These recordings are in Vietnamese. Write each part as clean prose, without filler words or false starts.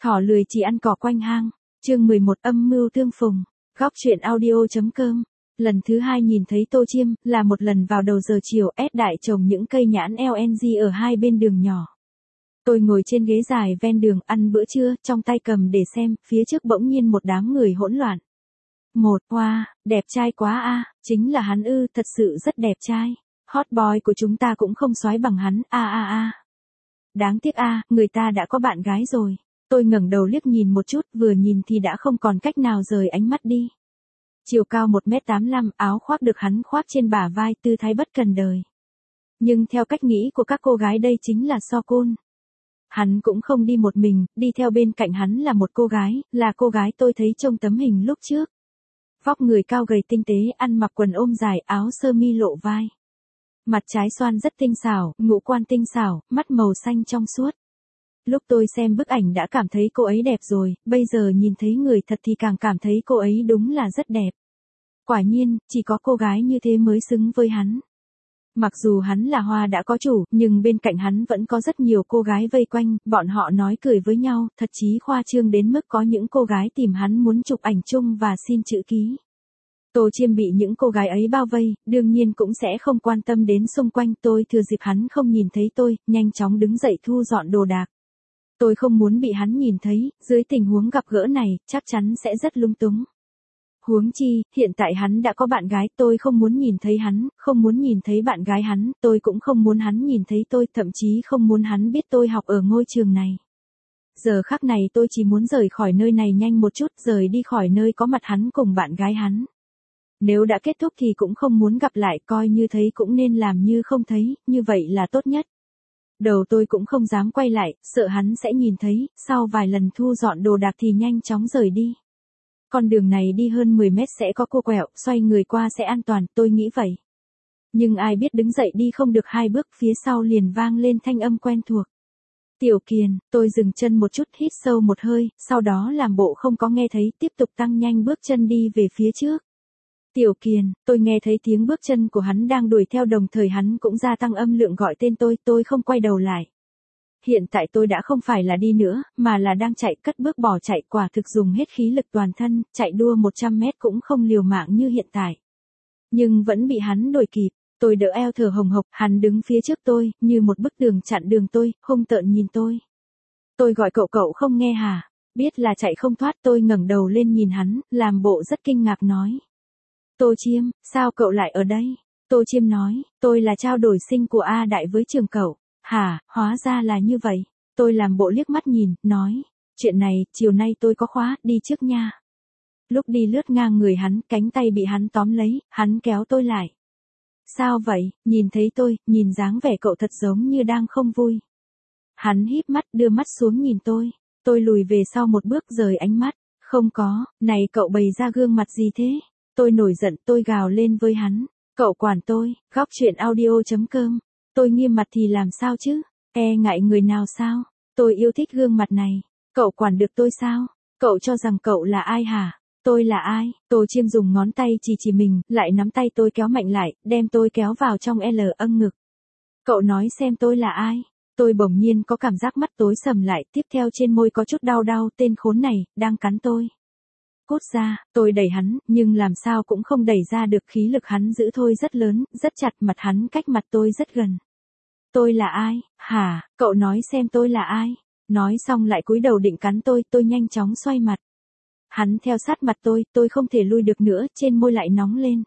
Thỏ lười chỉ ăn cỏ quanh hang. Chương 11 âm mưu tương phùng. Góc truyện audio.com. Lần thứ 2 nhìn thấy Tô Chiêm, là một lần vào đầu giờ chiều, đại trồng những cây nhãn LNG ở hai bên đường nhỏ. Tôi ngồi trên ghế dài ven đường ăn bữa trưa, trong tay cầm để xem, phía trước bỗng nhiên một đám người hỗn loạn. Wow, đẹp trai quá a, chính là hắn ư, thật sự rất đẹp trai. Hot boy của chúng ta cũng không soái bằng hắn, Đáng tiếc người ta đã có bạn gái rồi. Tôi ngẩng đầu liếc nhìn một chút, vừa nhìn thì đã không còn cách nào rời ánh mắt đi. Chiều cao 1m85, áo khoác được hắn khoác trên bả vai, tư thái bất cần đời. Nhưng theo cách nghĩ của các cô gái đây chính là so cun. Hắn cũng không đi một mình, đi theo bên cạnh hắn là một cô gái, là cô gái tôi thấy trong tấm hình lúc trước. Vóc người cao gầy tinh tế, ăn mặc quần ôm dài, áo sơ mi lộ vai. Mặt trái xoan rất tinh xảo, ngũ quan tinh xảo, mắt màu xanh trong suốt. Lúc tôi xem bức ảnh đã cảm thấy cô ấy đẹp rồi, bây giờ nhìn thấy người thật thì càng cảm thấy cô ấy đúng là rất đẹp. Quả nhiên, chỉ có cô gái như thế mới xứng với hắn. Mặc dù hắn là hoa đã có chủ, nhưng bên cạnh hắn vẫn có rất nhiều cô gái vây quanh, bọn họ nói cười với nhau, thật chí khoa trương đến mức có những cô gái tìm hắn muốn chụp ảnh chung và xin chữ ký. Tô Chiêm bị những cô gái ấy bao vây, đương nhiên cũng sẽ không quan tâm đến xung quanh. Tôi thừa dịp hắn không nhìn thấy tôi, nhanh chóng đứng dậy thu dọn đồ đạc. Tôi không muốn bị hắn nhìn thấy, dưới tình huống gặp gỡ này, chắc chắn sẽ rất lung túng. Huống chi, hiện tại hắn đã có bạn gái, tôi không muốn nhìn thấy hắn, không muốn nhìn thấy bạn gái hắn, tôi cũng không muốn hắn nhìn thấy tôi, thậm chí không muốn hắn biết tôi học ở ngôi trường này. Giờ khắc này tôi chỉ muốn rời khỏi nơi này nhanh một chút, rời đi khỏi nơi có mặt hắn cùng bạn gái hắn. Nếu đã kết thúc thì cũng không muốn gặp lại, coi như thấy cũng nên làm như không thấy, như vậy là tốt nhất. Đầu tôi cũng không dám quay lại, sợ hắn sẽ nhìn thấy, sau vài lần thu dọn đồ đạc thì nhanh chóng rời đi. Con đường này đi hơn 10 mét sẽ có cô quẹo, xoay người qua sẽ an toàn, tôi nghĩ vậy. Nhưng ai biết đứng dậy đi không được 2 bước, phía sau liền vang lên thanh âm quen thuộc. Tiểu Kiền, tôi dừng chân một chút, hít sâu một hơi, sau đó làm bộ không có nghe thấy, tiếp tục tăng nhanh bước chân đi về phía trước. Tiểu Kiền, tôi nghe thấy tiếng bước chân của hắn đang đuổi theo, đồng thời hắn cũng gia tăng âm lượng gọi tên tôi không quay đầu lại. Hiện tại tôi đã không phải là đi nữa, mà là đang chạy, cất bước bỏ chạy, quả thực dùng hết khí lực toàn thân, chạy đua 100 mét cũng không liều mạng như hiện tại. Nhưng vẫn bị hắn đuổi kịp, tôi đỡ eo thở hồng hộc, hắn đứng phía trước tôi, như một bức tường chặn đường tôi, hung tợn nhìn tôi. Tôi gọi cậu không nghe hả? Biết là chạy không thoát, tôi ngẩng đầu lên nhìn hắn, làm bộ rất kinh ngạc nói. Tô Chiêm, sao cậu lại ở đây? Tô Chiêm nói, tôi là trao đổi sinh của A Đại với trường cậu. Hả, hóa ra là như vậy. Tôi làm bộ liếc mắt nhìn, nói, chuyện này, chiều nay tôi có khóa, đi trước nha. Lúc đi lướt ngang người hắn, cánh tay bị hắn tóm lấy, hắn kéo tôi lại. Sao vậy, nhìn thấy tôi, nhìn dáng vẻ cậu thật giống như đang không vui. Hắn híp mắt, đưa mắt xuống nhìn tôi lùi về sau một bước, rời ánh mắt. Không có, này cậu bày ra gương mặt gì thế? Tôi nổi giận, tôi gào lên với hắn. Cậu quản tôi, góc truyện audio.com. Tôi nghiêm mặt thì làm sao chứ? Ngại người nào sao? Tôi yêu thích gương mặt này. Cậu quản được tôi sao? Cậu cho rằng cậu là ai hả? Tôi là ai? Tô Chiêm dùng ngón tay chỉ mình, lại nắm tay tôi kéo mạnh lại, đem tôi kéo vào trong ngực. Cậu nói xem tôi là ai? Tôi bỗng nhiên có cảm giác mắt tối sầm lại, tiếp theo trên môi có chút đau, tên khốn này, đang cắn tôi. Cút ra, tôi đẩy hắn, nhưng làm sao cũng không đẩy ra được, khí lực hắn giữ thôi rất lớn, rất chặt, mặt hắn cách mặt tôi rất gần. Tôi là ai? Hả, cậu nói xem tôi là ai? Nói xong lại cúi đầu định cắn tôi nhanh chóng xoay mặt. Hắn theo sát mặt tôi không thể lui được nữa, trên môi lại nóng lên.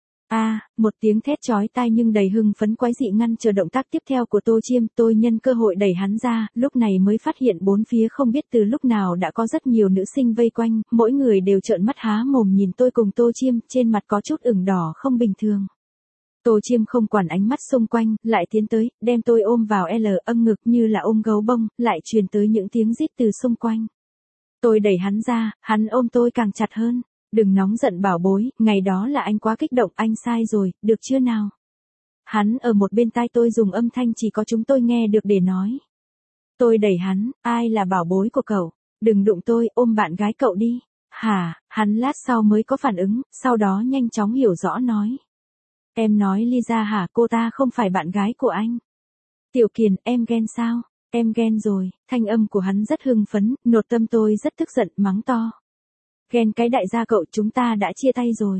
Một tiếng thét chói tai nhưng đầy hưng phấn quái dị ngăn chờ động tác tiếp theo của Tô Chiêm, tôi nhân cơ hội đẩy hắn ra, lúc này mới phát hiện bốn phía không biết từ lúc nào đã có rất nhiều nữ sinh vây quanh, mỗi người đều trợn mắt há mồm nhìn tôi cùng Tô Chiêm, trên mặt có chút ửng đỏ không bình thường. Tô Chiêm không quản ánh mắt xung quanh, lại tiến tới, đem tôi ôm vào ngực như là ôm gấu bông, lại truyền tới những tiếng rít từ xung quanh. Tôi đẩy hắn ra, hắn ôm tôi càng chặt hơn. Đừng nóng giận bảo bối, ngày đó là anh quá kích động, anh sai rồi, được chưa nào? Hắn ở một bên tai tôi dùng âm thanh chỉ có chúng tôi nghe được để nói. Tôi đẩy hắn, ai là bảo bối của cậu? Đừng đụng tôi, ôm bạn gái cậu đi. Hả, hắn lát sau mới có phản ứng, sau đó nhanh chóng hiểu rõ nói. Em nói Lisa hả, cô ta không phải bạn gái của anh. Tiểu Kiền, em ghen sao? Em ghen rồi, thanh âm của hắn rất hưng phấn, nội tâm tôi rất tức giận, mắng to. Ghen cái đại gia cậu, chúng ta đã chia tay rồi.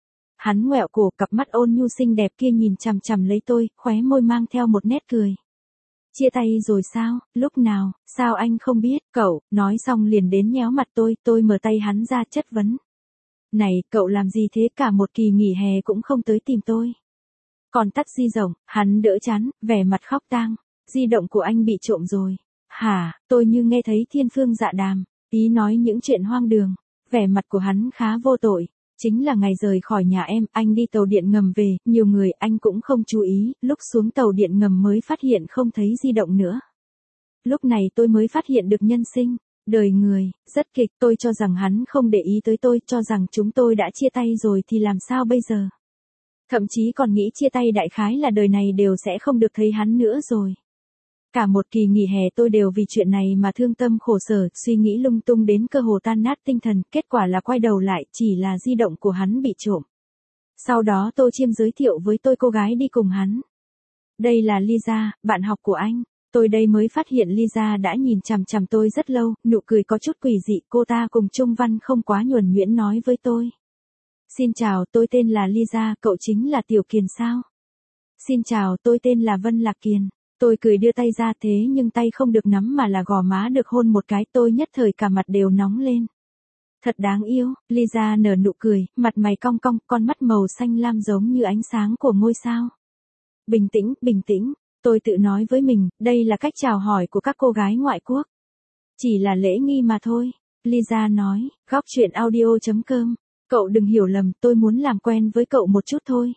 Hắn ngoẹo cổ, cặp mắt ôn nhu xinh đẹp kia nhìn chằm chằm lấy tôi, khóe môi mang theo một nét cười. Chia tay rồi sao, lúc nào, sao anh không biết, cậu, nói xong liền đến nhéo mặt tôi mở tay hắn ra chất vấn. Này, cậu làm gì thế, cả một kỳ nghỉ hè cũng không tới tìm tôi. Còn tắt di rộng, hắn đỡ chán, vẻ mặt khóc tang. Di động của anh bị trộm rồi. Hả, tôi như nghe thấy thiên phương dạ đàm, ý nói những chuyện hoang đường. Vẻ mặt của hắn khá vô tội. Chính là ngày rời khỏi nhà em, anh đi tàu điện ngầm về, nhiều người anh cũng không chú ý, lúc xuống tàu điện ngầm mới phát hiện không thấy di động nữa. Lúc này tôi mới phát hiện được nhân sinh, đời người, rất kịch, tôi cho rằng hắn không để ý tới tôi, cho rằng chúng tôi đã chia tay rồi thì làm sao bây giờ. Thậm chí còn nghĩ chia tay đại khái là đời này đều sẽ không được thấy hắn nữa rồi. Cả một kỳ nghỉ hè tôi đều vì chuyện này mà thương tâm khổ sở, suy nghĩ lung tung đến cơ hồ tan nát tinh thần, kết quả là quay đầu lại chỉ là di động của hắn bị trộm. Sau đó Tô Chiêm giới thiệu với tôi cô gái đi cùng hắn. Đây là Lisa, bạn học của anh. Tôi đây mới phát hiện Lisa đã nhìn chằm chằm tôi rất lâu, nụ cười có chút quỷ dị, cô ta cùng Trung Văn không quá nhuần nhuyễn nói với tôi. Xin chào, tôi tên là Lisa, cậu chính là Tiểu Kiền sao? Xin chào, tôi tên là Vân Lạc Kiền. Tôi cười đưa tay ra thế nhưng tay không được nắm mà là gò má được hôn một cái, tôi nhất thời cả mặt đều nóng lên. Thật đáng yêu, Lisa nở nụ cười, mặt mày cong cong, con mắt màu xanh lam giống như ánh sáng của ngôi sao. Bình tĩnh, bình tĩnh, tôi tự nói với mình, đây là cách chào hỏi của các cô gái ngoại quốc. Chỉ là lễ nghi mà thôi, Lisa nói, góc chuyện audio.com, cậu đừng hiểu lầm, tôi muốn làm quen với cậu một chút thôi.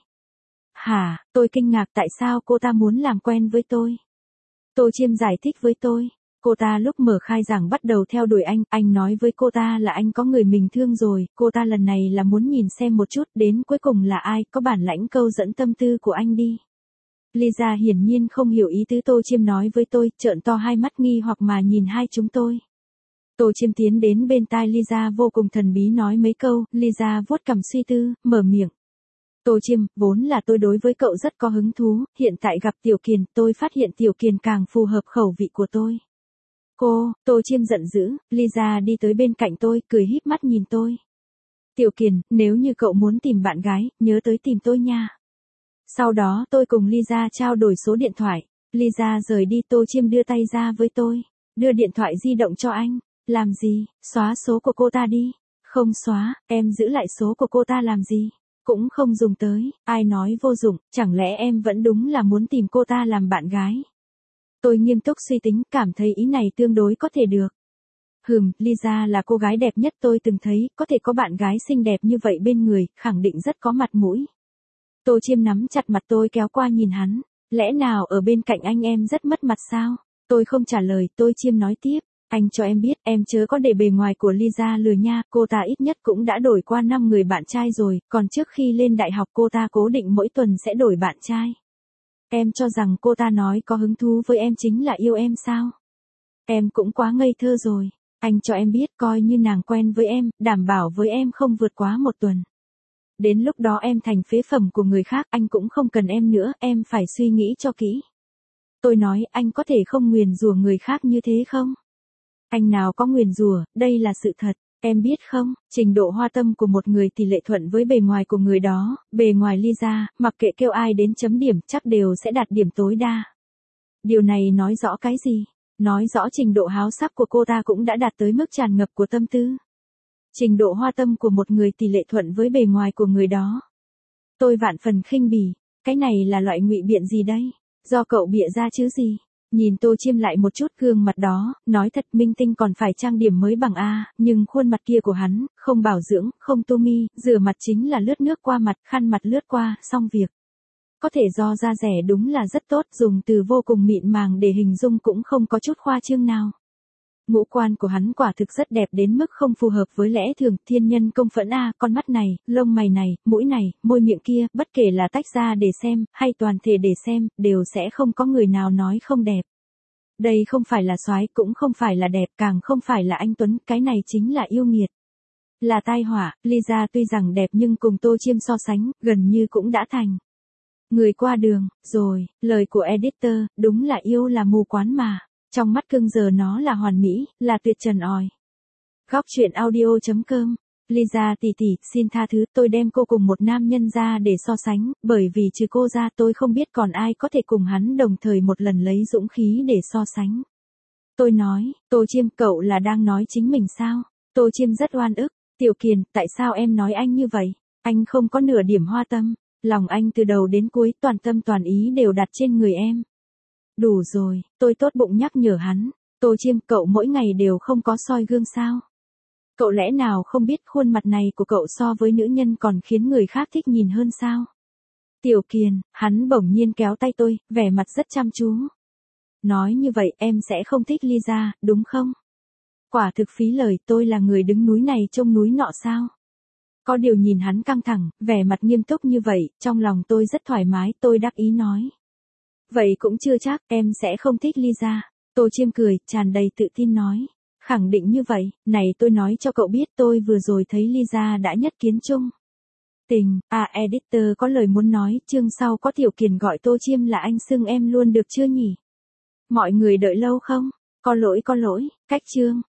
Hả, tôi kinh ngạc tại sao cô ta muốn làm quen với tôi. Tô Chiêm giải thích với tôi, cô ta lúc mở khai giảng bắt đầu theo đuổi anh nói với cô ta là anh có người mình thương rồi, cô ta lần này là muốn nhìn xem một chút đến cuối cùng là ai có bản lãnh câu dẫn tâm tư của anh đi. Lisa hiển nhiên không hiểu ý tứ Tô Chiêm nói với tôi, trợn to hai mắt nghi hoặc mà nhìn hai chúng tôi. Tô Chiêm tiến đến bên tai Lisa vô cùng thần bí nói mấy câu, Lisa vuốt cằm suy tư, mở miệng. Tô Chiêm, vốn là tôi đối với cậu rất có hứng thú, hiện tại gặp Tiểu Kiền, tôi phát hiện Tiểu Kiền càng phù hợp khẩu vị của tôi. Tô Chiêm giận dữ, Lisa đi tới bên cạnh tôi, cười híp mắt nhìn tôi. Tiểu Kiền, nếu như cậu muốn tìm bạn gái, nhớ tới tìm tôi nha. Sau đó tôi cùng Lisa trao đổi số điện thoại, Lisa rời đi, Tô Chiêm đưa tay ra với tôi, đưa điện thoại di động cho anh, làm gì, xóa số của cô ta đi, không xóa, em giữ lại số của cô ta làm gì, cũng không dùng tới, ai nói vô dụng, chẳng lẽ em vẫn đúng là muốn tìm cô ta làm bạn gái. Tôi nghiêm túc suy tính, cảm thấy ý này tương đối có thể được. Lisa là cô gái đẹp nhất tôi từng thấy, có thể có bạn gái xinh đẹp như vậy bên người, khẳng định rất có mặt mũi. Tô Chiêm nắm chặt mặt tôi kéo qua nhìn hắn, lẽ nào ở bên cạnh anh em rất mất mặt sao? Tôi không trả lời, Tô Chiêm nói tiếp, anh cho em biết, em chớ có để bề ngoài của Lisa lừa nha, cô ta ít nhất cũng đã đổi qua 5 người bạn trai rồi, còn trước khi lên đại học cô ta cố định mỗi tuần sẽ đổi bạn trai. Em cho rằng cô ta nói có hứng thú với em chính là yêu em sao? Em cũng quá ngây thơ rồi, anh cho em biết coi như nàng quen với em, đảm bảo với em không vượt quá 1 tuần. Đến lúc đó em thành phế phẩm của người khác, anh cũng không cần em nữa, em phải suy nghĩ cho kỹ. Tôi nói, anh có thể không nguyền rủa người khác như thế không? Anh nào có nguyền rủa, đây là sự thật, em biết không, trình độ hoa tâm của một người tỷ lệ thuận với bề ngoài của người đó, bề ngoài Lisa, mặc kệ kêu ai đến chấm điểm chắc đều sẽ đạt điểm tối đa. Điều này nói rõ cái gì? Nói rõ trình độ háo sắc của cô ta cũng đã đạt tới mức tràn ngập của tâm tư. Trình độ hoa tâm của một người tỷ lệ thuận với bề ngoài của người đó. Tôi vạn phần khinh bỉ, cái này là loại ngụy biện gì đây? Do cậu bịa ra chứ gì? Nhìn Tô Chiêm lại một chút gương mặt đó, nói thật minh tinh còn phải trang điểm mới bằng A, nhưng khuôn mặt kia của hắn, không bảo dưỡng, không tô mi, rửa mặt chính là lướt nước qua mặt, khăn mặt lướt qua, xong việc. Có thể do da rẻ đúng là rất tốt, dùng từ vô cùng mịn màng để hình dung cũng không có chút khoa trương nào. Ngũ quan của hắn quả thực rất đẹp đến mức không phù hợp với lẽ thường, thiên nhân công phẫn A, con mắt này, lông mày này, mũi này, môi miệng kia, bất kể là tách ra để xem, hay toàn thể để xem, đều sẽ không có người nào nói không đẹp. Đây không phải là soái, cũng không phải là đẹp, càng không phải là anh Tuấn, cái này chính là yêu nghiệt. Là tai họa, Lisa tuy rằng đẹp nhưng cùng Tô Chiêm so sánh, gần như cũng đã thành người qua đường, rồi, lời của editor, đúng là yêu là mù quáng mà. Trong mắt cưng giờ nó là hoàn mỹ, là tuyệt trần òi. Góc truyện audio.com. Lisa tỷ tỷ, xin tha thứ, tôi đem cô cùng một nam nhân ra để so sánh, bởi vì trừ cô ra tôi không biết còn ai có thể cùng hắn đồng thời một lần lấy dũng khí để so sánh. Tôi nói, Tô Chiêm, cậu là đang nói chính mình sao? Tô Chiêm rất oan ức. Tiểu Kiền, tại sao em nói anh như vậy? Anh không có nửa điểm hoa tâm. Lòng anh từ đầu đến cuối toàn tâm toàn ý đều đặt trên người em. Đủ rồi, tôi tốt bụng nhắc nhở hắn. Tô Chiêm, cậu mỗi ngày đều không có soi gương sao? Cậu lẽ nào không biết khuôn mặt này của cậu so với nữ nhân còn khiến người khác thích nhìn hơn sao? Tiểu Kiền, hắn bỗng nhiên kéo tay tôi, vẻ mặt rất chăm chú. Nói như vậy em sẽ không thích Lisa, đúng không? Quả thực phí lời, tôi là người đứng núi này trông núi nọ sao? Có điều nhìn hắn căng thẳng, vẻ mặt nghiêm túc như vậy, trong lòng tôi rất thoải mái, tôi đắc ý nói. Vậy cũng chưa chắc, em sẽ không thích Lisa. Tô Chiêm cười, tràn đầy tự tin nói. Khẳng định như vậy, này tôi nói cho cậu biết tôi vừa rồi thấy Lisa đã nhất kiến chung. Tình, editor có lời muốn nói, chương sau có Tiểu Kiền gọi Tô Chiêm là anh xưng em luôn được chưa nhỉ? Mọi người đợi lâu không? Có lỗi, cách chương.